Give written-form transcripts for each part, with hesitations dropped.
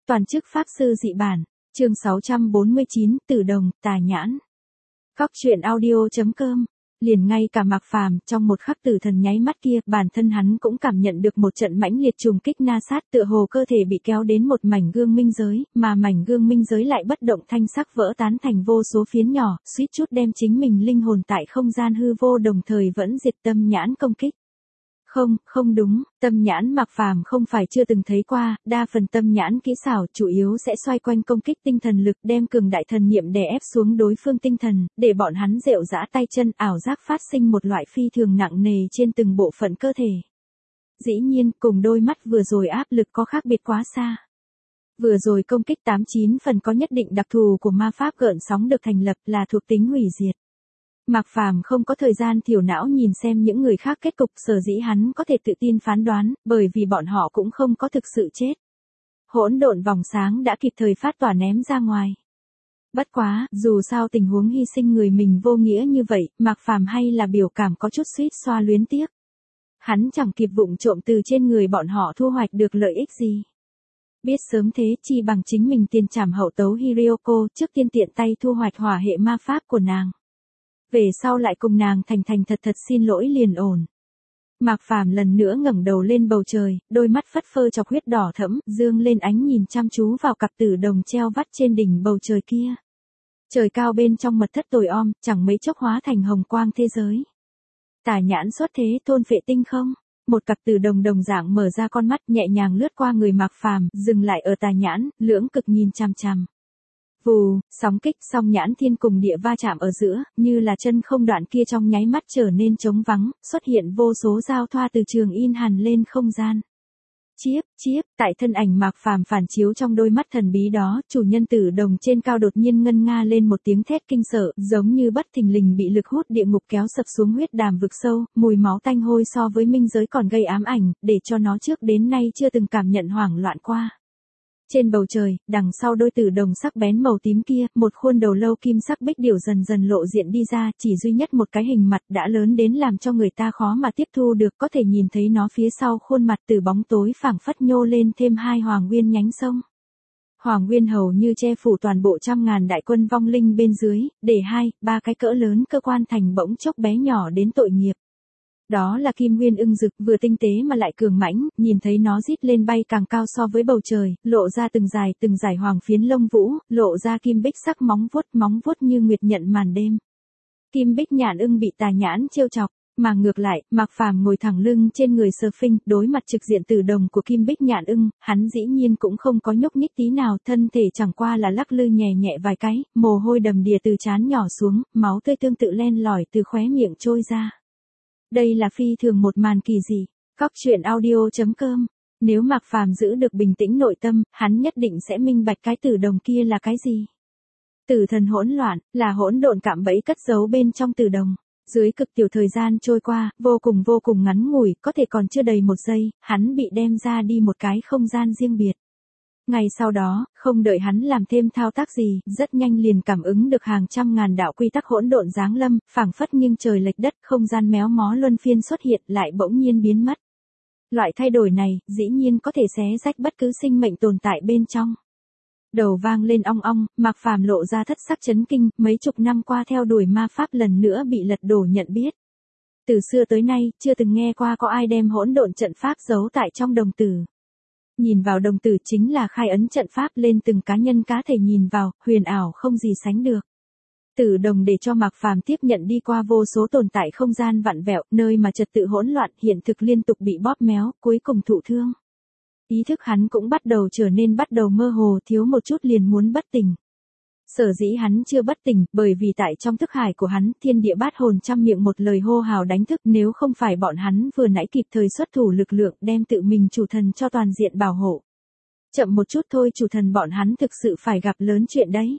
Toàn chức pháp sư dị bản, chương 649, Tử Đồng, Tà Nhãn. Góc truyện audio.com. Liền ngay cả Mạc Phàm, trong một khắc tử thần nháy mắt kia, bản thân hắn cũng cảm nhận được một trận mãnh liệt trùng kích na sát, tựa hồ cơ thể bị kéo đến một mảnh gương minh giới, mà mảnh gương minh giới lại bất động thanh sắc vỡ tán thành vô số phiến nhỏ, suýt chút đem chính mình linh hồn tại không gian hư vô đồng thời vẫn diệt tâm nhãn công kích. Không đúng, tâm nhãn Mạc Phàm không phải chưa từng thấy qua, đa phần tâm nhãn kỹ xảo chủ yếu sẽ xoay quanh công kích tinh thần lực, đem cường đại thần niệm đè ép xuống đối phương tinh thần, để bọn hắn rệu rã tay chân, ảo giác phát sinh một loại phi thường nặng nề trên từng bộ phận cơ thể. Dĩ nhiên, cùng đôi mắt vừa rồi áp lực có khác biệt quá xa. Vừa rồi công kích 89 phần có nhất định đặc thù của ma pháp gợn sóng được thành lập là thuộc tính hủy diệt. Mạc Phàm không có thời gian thiểu não nhìn xem những người khác kết cục, sở dĩ hắn có thể tự tin phán đoán, bởi vì bọn họ cũng không có thực sự chết. Hỗn độn vòng sáng đã kịp thời phát tỏa ném ra ngoài. Bất quá, dù sao tình huống hy sinh người mình vô nghĩa như vậy, Mạc Phàm hay là biểu cảm có chút suýt xoa luyến tiếc. Hắn chẳng kịp vụng trộm từ trên người bọn họ thu hoạch được lợi ích gì. Biết sớm thế chi bằng chính mình tiền trảm hậu tấu Hiryoko, trước tiên tiện tay thu hoạch hỏa hệ ma pháp của nàng. Về sau lại cùng nàng thành thật xin lỗi liền ổn. Mạc Phàm lần nữa ngẩng đầu lên bầu trời, đôi mắt phất phơ chọc huyết đỏ thẫm, dương lên ánh nhìn chăm chú vào cặp tử đồng treo vắt trên đỉnh bầu trời kia. Trời cao bên trong mật thất tối om, chẳng mấy chốc hóa thành hồng quang thế giới. Tà nhãn xuất thế thôn phệ tinh không? Một cặp tử đồng đồng dạng mở ra con mắt nhẹ nhàng lướt qua người Mạc Phàm, dừng lại ở tà nhãn, lưỡng cực nhìn chằm chằm. Vù, sóng kích song nhãn thiên cùng địa va chạm ở giữa, như là chân không đoạn kia trong nháy mắt trở nên trống vắng, xuất hiện vô số giao thoa từ trường in hằn lên không gian. Chiếp, tại thân ảnh Mạc Phàm phản chiếu trong đôi mắt thần bí đó, chủ nhân tử đồng trên cao đột nhiên ngân nga lên một tiếng thét kinh sợ, giống như bất thình lình bị lực hút địa ngục kéo sập xuống huyết đàm vực sâu, mùi máu tanh hôi so với minh giới còn gây ám ảnh, để cho nó trước đến nay chưa từng cảm nhận hoảng loạn qua. Trên bầu trời, đằng sau đôi tử đồng sắc bén màu tím kia, một khuôn đầu lâu kim sắc bích điểu dần dần lộ diện đi ra, chỉ duy nhất một cái hình mặt đã lớn đến làm cho người ta khó mà tiếp thu được, có thể nhìn thấy nó phía sau khuôn mặt từ bóng tối phảng phất nhô lên thêm hai hoàng nguyên nhánh sông. Hoàng nguyên hầu như che phủ toàn bộ 100.000 đại quân vong linh bên dưới, để 2-3 cái cỡ lớn cơ quan thành bỗng chốc bé nhỏ đến tội nghiệp. Đó là kim nguyên ưng rực, vừa tinh tế mà lại cường mãnh, nhìn thấy nó rít lên bay càng cao so với bầu trời, lộ ra từng dải hoàng phiến lông vũ, lộ ra kim bích sắc móng vuốt như nguyệt nhận màn đêm. Kim bích nhạn ưng bị tà nhãn trêu chọc, mà ngược lại, Mạc Phàm ngồi thẳng lưng trên người Surfing, đối mặt trực diện tử đồng của kim bích nhạn ưng, hắn dĩ nhiên cũng không có nhúc nhích tí nào, thân thể chẳng qua là lắc lư nhẹ nhẹ vài cái, mồ hôi đầm đìa từ trán nhỏ xuống, máu tươi tương tự len lỏi từ khóe miệng trôi ra. Đây là phi thường một màn kỳ dị. Góc truyện audio.com. Nếu Mạc Phàm giữ được bình tĩnh nội tâm, hắn nhất định sẽ minh bạch cái tử đồng kia là cái gì. Tử thần hỗn loạn, là hỗn độn cạm bẫy cất giấu bên trong tử đồng. Dưới cực tiểu thời gian trôi qua, vô cùng ngắn ngủi, có thể còn chưa đầy 1 giây, hắn bị đem ra đi một cái không gian riêng biệt. Ngày sau đó, không đợi hắn làm thêm thao tác gì, rất nhanh liền cảm ứng được hàng trăm ngàn đạo quy tắc hỗn độn giáng lâm, phảng phất nghiêng trời lệch đất, không gian méo mó luân phiên xuất hiện lại bỗng nhiên biến mất. Loại thay đổi này, dĩ nhiên có thể xé rách bất cứ sinh mệnh tồn tại bên trong. Đầu vang lên ong ong, Mạc Phàm lộ ra thất sắc chấn kinh, mấy chục năm qua theo đuổi ma pháp lần nữa bị lật đổ nhận biết. Từ xưa tới nay, chưa từng nghe qua có ai đem hỗn độn trận pháp giấu tại trong đồng tử. Nhìn vào đồng tử chính là khai ấn trận pháp lên từng cá nhân cá thể nhìn vào, huyền ảo không gì sánh được. Tử đồng để cho Mạc Phàm tiếp nhận đi qua vô số tồn tại không gian vặn vẹo, nơi mà trật tự hỗn loạn hiện thực liên tục bị bóp méo, cuối cùng thụ thương. Ý thức hắn cũng bắt đầu mơ hồ, thiếu một chút liền muốn bất tỉnh. Sở dĩ hắn chưa bất tỉnh, bởi vì tại trong thức hải của hắn, thiên địa bát hồn trăm miệng một lời hô hào đánh thức, nếu không phải bọn hắn vừa nãy kịp thời xuất thủ lực lượng đem tự mình chủ thần cho toàn diện bảo hộ. Chậm một chút thôi, chủ thần bọn hắn thực sự phải gặp lớn chuyện đấy.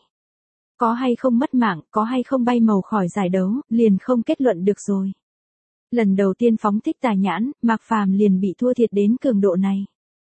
Có hay không mất mạng, có hay không bay màu khỏi giải đấu, liền không kết luận được rồi. Lần đầu tiên phóng thích tà nhãn, Mạc Phàm liền bị thua thiệt đến cường độ này.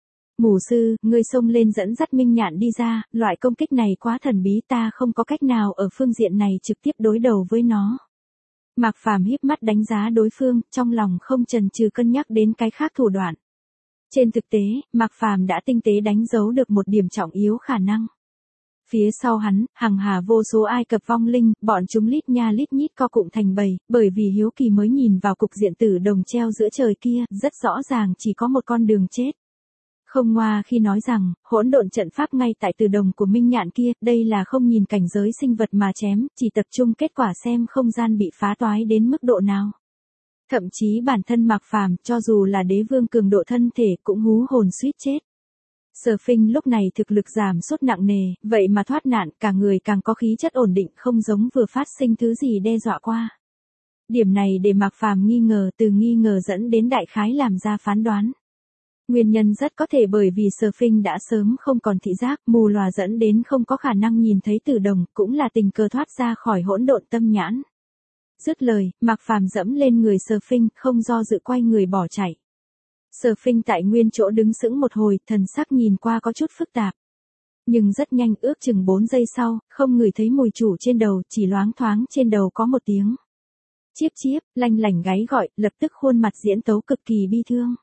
Mù sư, ngươi xông lên dẫn dắt minh nhạn đi ra, loại công kích này quá thần bí, ta không có cách nào ở phương diện này trực tiếp đối đầu với nó. Mạc Phàm híp mắt đánh giá đối phương, trong lòng không chần chừ cân nhắc đến cái khác thủ đoạn. Trên thực tế, Mạc Phàm đã tinh tế đánh dấu được một điểm trọng yếu khả năng. Phía sau hắn, hằng hà vô số Ai Cập vong linh, bọn chúng lít nha lít nhít co cụm thành bầy, bởi vì hiếu kỳ mới nhìn vào cục diện tử đồng treo giữa trời kia, rất rõ ràng chỉ có một con đường chết. Không ngoa khi nói rằng, hỗn độn trận pháp ngay tại tử đồng của Minh Nhạn kia, đây là không nhìn cảnh giới sinh vật mà chém, chỉ tập trung kết quả xem không gian bị phá toái đến mức độ nào. Thậm chí bản thân Mạc Phàm, cho dù là đế vương cường độ thân thể, cũng hú hồn suýt chết. Sở Phinh lúc này thực lực giảm sút nặng nề, vậy mà thoát nạn, cả người càng có khí chất ổn định, không giống vừa phát sinh thứ gì đe dọa qua. Điểm này để Mạc Phàm nghi ngờ, từ nghi ngờ dẫn đến đại khái làm ra phán đoán. Nguyên nhân rất có thể bởi vì Sở Phinh đã sớm không còn thị giác, mù lòa dẫn đến không có khả năng nhìn thấy tử đồng, cũng là tình cờ thoát ra khỏi hỗn độn tâm nhãn. Dứt lời, Mạc Phàm dẫm lên người Sở Phinh, không do dự quay người bỏ chạy. Sở Phinh tại nguyên chỗ đứng sững một hồi, thần sắc nhìn qua có chút phức tạp. Nhưng rất nhanh, ước chừng 4 giây sau, không ngửi thấy mùi chủ trên đầu, chỉ loáng thoáng trên đầu có một tiếng. Chiếp chiếp, lanh lảnh gáy gọi, lập tức khuôn mặt diễn tấu cực kỳ bi thương.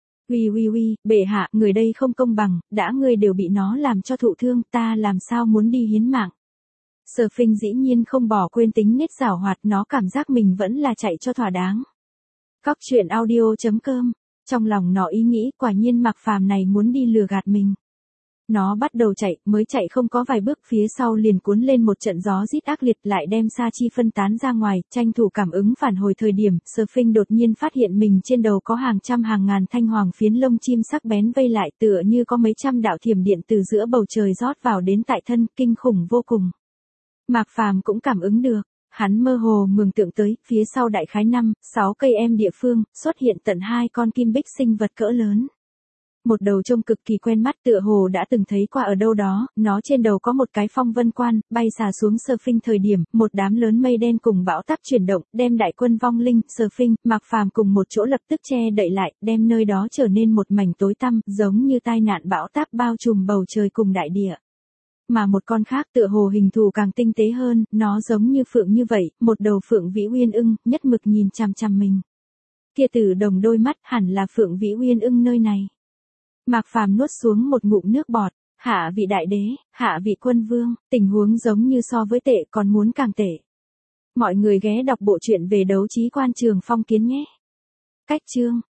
Uy, bệ hạ, người đây không công bằng, đã ngươi đều bị nó làm cho thụ thương, ta làm sao muốn đi hiến mạng. Sở Phinh dĩ nhiên không bỏ quên tính nết giảo hoạt, nó cảm giác mình vẫn là chạy cho thỏa đáng. Cóc truyện audio.com. Trong lòng nó ý nghĩ, quả nhiên Mạc Phàm này muốn đi lừa gạt mình. Nó bắt đầu chạy, mới chạy không có vài bước, phía sau liền cuốn lên một trận gió rít ác liệt, lại đem sa chi phân tán ra ngoài, tranh thủ cảm ứng phản hồi thời điểm, Sở Phinh đột nhiên phát hiện mình trên đầu có hàng trăm hàng ngàn thanh hoàng phiến lông chim sắc bén vây lại, tựa như có mấy trăm đạo thiểm điện từ giữa bầu trời rót vào đến tại thân, kinh khủng vô cùng. Mạc Phàm cũng cảm ứng được. Hắn mơ hồ mường tượng tới, phía sau đại khái 5-6 cây em địa phương, xuất hiện tận 2 con kim bích sinh vật cỡ lớn. Một đầu trông cực kỳ quen mắt, tựa hồ đã từng thấy qua ở đâu đó, nó trên đầu có một cái phong vân quan, bay xà xuống Sở Phinh thời điểm, một đám lớn mây đen cùng bão táp chuyển động, đem đại quân vong linh, Sở Phinh, Mạc Phàm cùng một chỗ lập tức che đậy lại, đem nơi đó trở nên một mảnh tối tăm, giống như tai nạn bão táp bao trùm bầu trời cùng đại địa. Mà một con khác tựa hồ hình thù càng tinh tế hơn, nó giống như phượng như vậy, một đầu phượng vĩ uyên ưng, nhất mực nhìn chằm chằm mình. Kia tử đồng đôi mắt hẳn là phượng vĩ uyên ưng nơi này. Mạc Phàm nuốt xuống một ngụm nước bọt, hạ vị đại đế, hạ vị quân vương, tình huống giống như so với tệ còn muốn càng tệ. Mọi người ghé đọc bộ truyện về Đấu Trí Quan Trường Phong Kiến nhé. Cách chương.